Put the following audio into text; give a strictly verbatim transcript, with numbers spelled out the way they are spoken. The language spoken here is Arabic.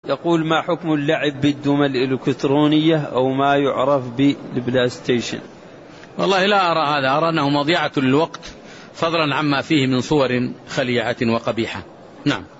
يقول: ما حكم اللعب بالدمى الإلكترونية أو ما يعرف بالبلاي ستيشن؟ والله لا أرى هذا، أرى أنه مضيعة للوقت، فضلا عما فيه من صور خليعة وقبيحة. نعم.